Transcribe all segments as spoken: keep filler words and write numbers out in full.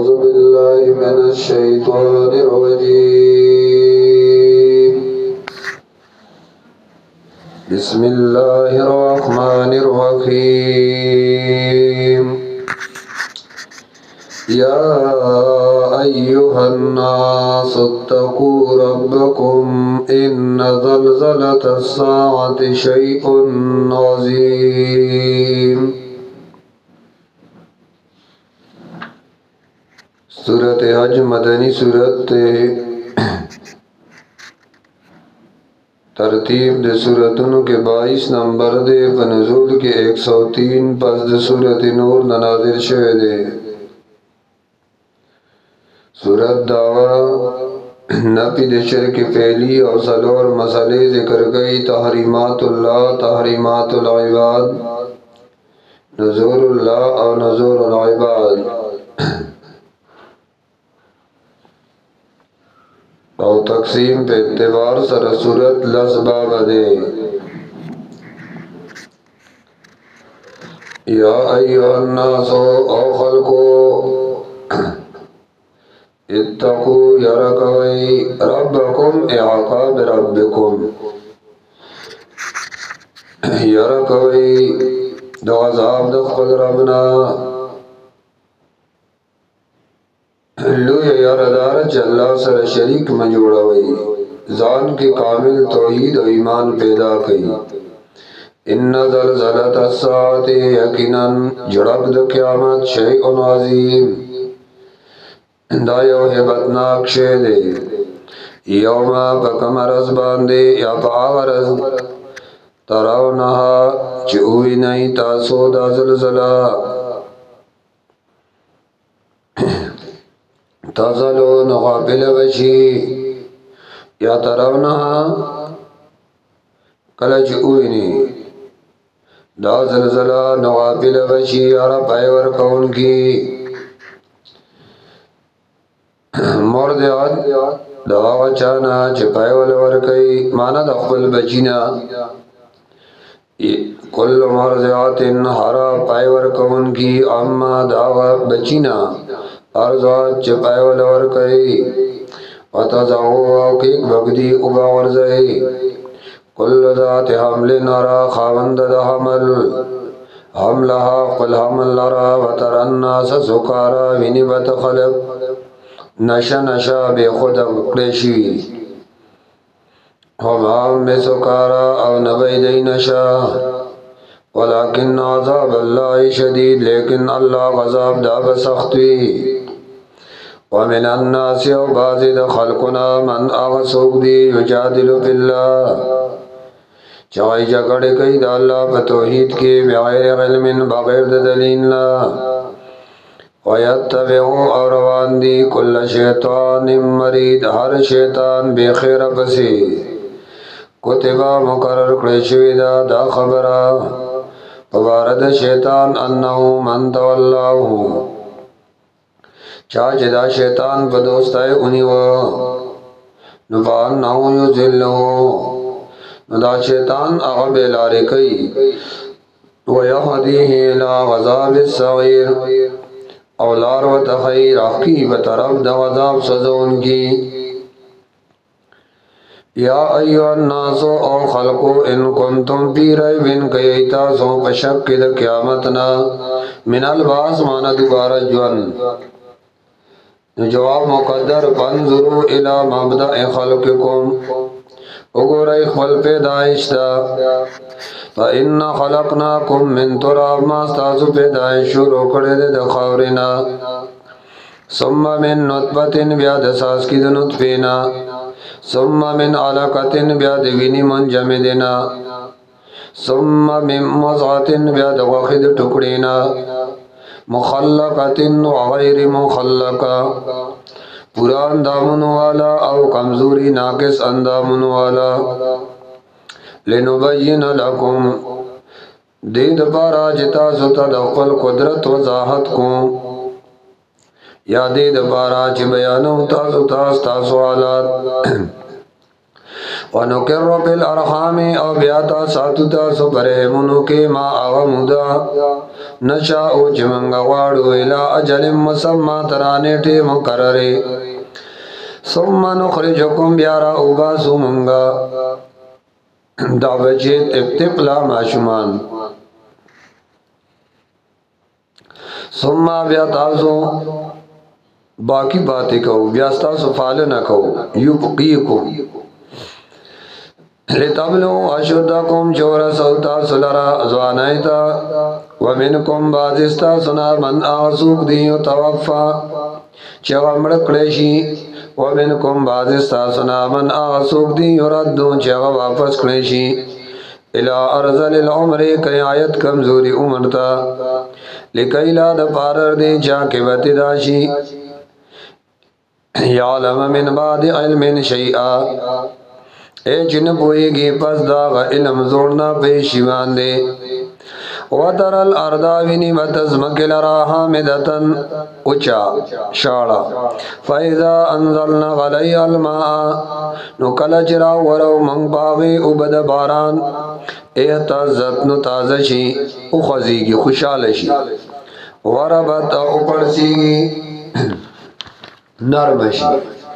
أعوذ بالله من الشيطان الرجيم بسم الله الرحمن الرحيم يا أيها الناس اتقوا ربكم إن زلزلة الساعة شيء عظيم सूरत हज मदनी सूरत तरतीब दे सूरतों के बाईस नंबर दे बनुज़ूल के एक सौ तीन पस दे सूरत नूर नाज़िल शवे दे। सूरत दावा नफी दे शिरक फैली और सलोर मसले जिक्र गई तहरीमातुल्लाह तहरीमातुल इबाद नुज़ूरुल्लाह और नुज़ूरुल इबाद और तकसीम पे एतबार सर सूरत लसबाब दे। या अय्युहन्नास ओ खल्को इत्तकू यरकवई रब्बकुम इअकाब रब्बिकुम यरकवई दो अज़ाब दखल रबना लुय यारदार जल्ला सर शरीक मजोड़वई जान के कामिल तौहीद और ईमान पैदा कई। इन्ना ज़लज़लत अस्साअति यकीनन झड़क द क़यामत शैउन अज़ीम दायो हेबतनाक शे दे। यौमा बकमरस बांदे या पावरस तरावनहा चुई नहीं तासो दा ज़लज़ला तज़लो नगाबिल बशी या तरावना कलच उइनी दा ज़लज़ला नगाबिल बशी यारा पायवर कौन की मर्दियात दवा चाना चिपायवल वर कई माना दखल बचीना कुल मर्दियातिन हरा पायवर कौन की अम्मा दावा बचीना अर्ज़ा चिपायवल वर कई वतज़ाओ केक भगदी उबा वर्ज़ई कुल ज़ात हमल नारा खावंद हमल हमलहा कुल हमल लरा वतरन्ना ससुकारा विनिबत खलक नशा नशा बेखुद क्रेशी हमाम बेसुकारा और नबैदई नशा वलाकिन अज़ाब अल्लाह शदीद लेकिन अल्लाह गज़ाब दाब सख्ती वमिन अन्नास बाज़िद खल्कुना मन आगसुगदी युजादिलु बिल्लाह चाहे झगड़े कई अल्लाह बतौहीद के बगैर इल्मिन बगैर दलील वयत्तबिउ और रवानदी कुल्ल शैतान मरीद हर शैतान बेखैर बसी कुतिबा मुकर्रर कृशविदा दा खबरा पवारद शैतान अन्नहु मन तवल्लाहु चाचदा शैतान बदोस्ताए उन्हीं वो नुबान नाउ युज़िल्लु नुदा शैतान अगबेलारे कई वयहदीहि इला गज़ाबिस सगीर औलार व तखैर अखी बतरफ दवज़ाब सज़ोन की। या अय्युहन्नासो औ खल्को इन कुंतुम फी रैबिन कयैता सो पशक्किद क़यामतना मिनल बास माना दोबारा जुअन जवाब मुक़द्दर फंजुरु इला मबदा खल्किकुम उगोरई खल पैदाइश ता फ़इन्ना खलक़नाकुम मिन तुराब मास्तासु पैदाइश शुरू करे दे दखावरिना सुम्मा मिन नुत्फ़तिन ब्याद सास की नुत्फ़ेना सुम्मा मिन अलक़तिन ब्याद विनी मुंजमिदिना सुम्मा मिन मुज़ग़तिन ब्याद वख़िद टुकड़ीना मुखल्लक़तिन व गैरि मुखल्लक़ा पूरा अंदामुन वाला और कमजोरी नाकिस अंदामुन वाला लिनुबय्यिन लकुम दीद बारा जिता सुता दखल कुदरत वज़ाहत को या दीद बारा च बयानो तासु तास तासु हालात ونقر فی الارحام او بیاتا ساتو تاسو برحمونو کې ما آغا مودا نشاؤ چمنگا غوارو الى اجل مسمى ترانیٹی مقرری ثم نخرجکم بیارا اوباسو منگا دا بچی تپ تپ لا معشومان ثم بیاتاسو باقی باتی کہو بیاستاسو فالنا کہو یبقیکم لتبلو اشدکم چور سوتا سلرا ازوانائیتا ومنکم بازستا سنا من آسوک دیو توفا چغا مڑکڑیشی ومنکم بازستا سنا من آسوک دیو ردو چغا واپس کڑیشی الى ارزل العمر کئی آیت کمزوری عمرتا لکی لا دپارر دی چاکی بتی داشی یعلم من بعد علم شیئا اے جن پوئی گی پس داغ علم زورنا پیشیوان دے وَتَرَ الْأَرْضَ وَنِبَتَزْمَكِ لَرَا حَامِدَةً اچا شاڑا فَإِذَا أَنزَلْنَا غَلَيْهَ الْمَاءَ نُکَلَ چرا ورو منگ باغی عبد باران احتزت نتازشی اخزیگی خوشالشی وربت اپرسیگی نرمشی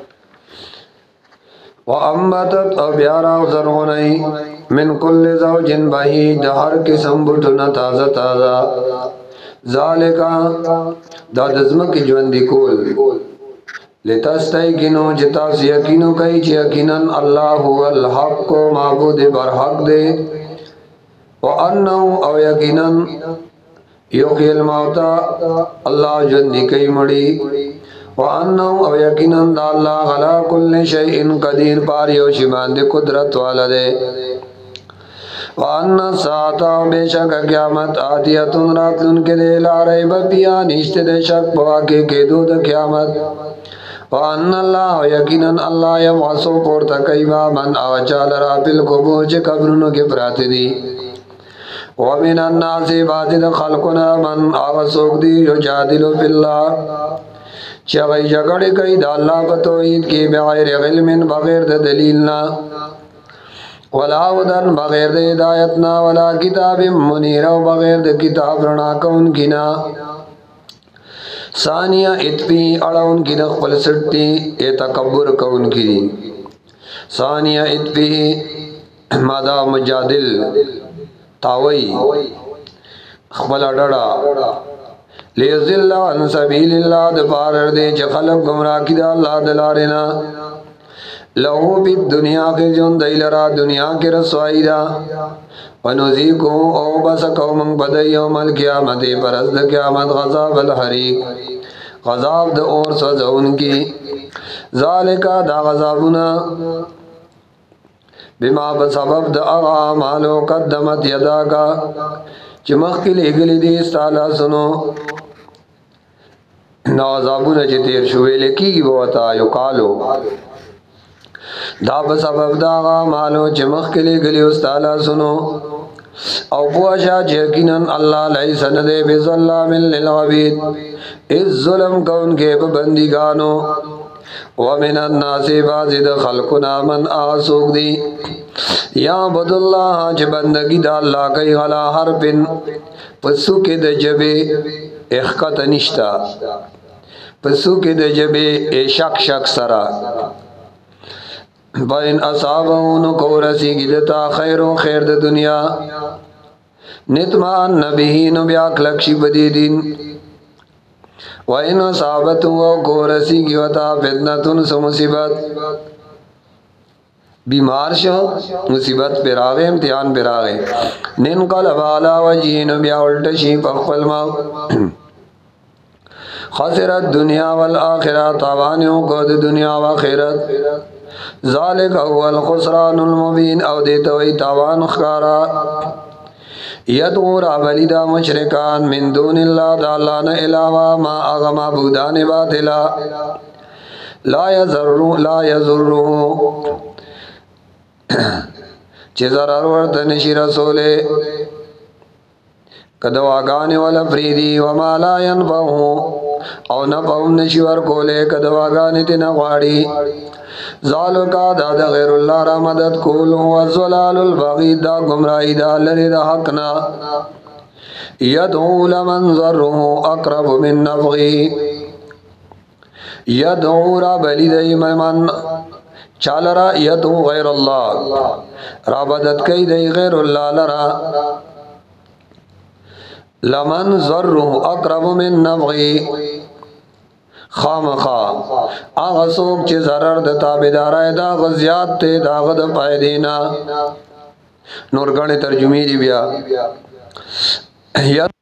وَأَمَّتَتْ أَبْيَارَ زَرْغُنَئِ من کل زوجن بہی دہر قسم بٹنا تازہ تازہ ذالکا دا دزم کی جوندی کول لتستائی کنو جتاس یقینو کئی چی یقیناً اللہ هو الحق کو معبود برحق دے وَأَنَّهُ او یقیناً یقی الموتا اللہ جوندی کئی مڑی وَأَنَّهُ او یقیناً دا اللہ غلا کل شیئن قدیر پاریو شمان دے قدرت والا دے وَأَنَّ السَّاعَةَ بے شک قیامت آتیتن راتلن کے دے لا ریب پیا نیشت دے شک پواکے کے دو دا قیامت وَأَنَّ اللَّهَ یقیناً اللہ یبعثو پورتا کئیبا من آچال را بالقبور چے قبرنو کے پراتے دی وَمِنَ النَّاسِ بازد خلقنا من آغسوک دی یجادلو فی اللہ چغی جگڑ کئی دا اللہ پتوید کی بغیر علم بغیر دا دلیلنا ولا ودن بغیر دا ہدایتنا ولا کتاب منیر و بغیر دا کتاب رنا کون کنا ثانیہ اتفی اڑاون کی نقبل سٹی اے تکبر کون کی ثانیہ اتفی مادا مجادل تاوی خبل اڑڑا لیزل عن سبیل اللہ دپارر دے چھ خلق گمراہ کی دا اللہ دلارنا لہو بی دنیا کے جن دیلرا دنیا کے رسوائی دا ونزیکو او بسکو من بدی یوم القیامت پرست قیامت غذاب الحریق غذاب دا اور سزون کی ذالکا دا غذابنا بما بسبب دا اغا مالو قدمت یدا کا چمخ کی لگلی دی استالا سنو نوازابون چی تیر شوئے لکی گی بوتا یقالو دا بسبب دا غا مالو چمخ کے لگلی استالا سنو او پوشا چیکنن اللہ لیس ندے بظلام للعبید اس ظلم کون کے پبندگانو ومن الناس بازد خلقنا من آسوک دی یا عبد اللہ چھ بندگی دا اللہ کئی غلا حرفن پسو کے دا جبے اخقت نشتا پسو کے دا جبے اے شک شک سرا بین اصابون کو رسی گدتا خیر و خیر دا دنیا نتمان نبیین بیاک لکشی بدی دین وَإِنْ أَصَابَتْهُ کو رسی گیوتا فتنتن سو مصیبت بیمار شو مصیبت پر آگے امتحان پر آگے ننقلب علی وجہین بیا الٹشی پخفل ماو خسرت دنیا والآخرہ تاوانیوں کو دنیا و آخرت ذالک هو الخسران المبین او دیتوی تاوان خکارا یدعو رابلی دا مشرکان من دون اللہ دا اللہ نا علاوہ ما آغا معبودان باطلا لا یزرو لا یزرو چی ضرر ورطنشی رسولے کدواگانی والا فریدی وما لا ینفعو او نفهم نشور کولے کدواگانی تینا غاڑی ذالکا دا دا غیر اللہ را مدد کولو والزلال البغید دا گمرائی دا لری دا حقنا یدعو لمن ذرہو اقرب من نفغی یدعو را بلی دی ممن چال را یدعو غیر اللہ را بدد کئی دی غیر اللہ لرا لمن ذرہو اقرب من نفغی خامخا آغا سوک چی ضرر دا تابدارای دا غزیات تے دا غد پائدینا نورگانی ترجمی دی بیا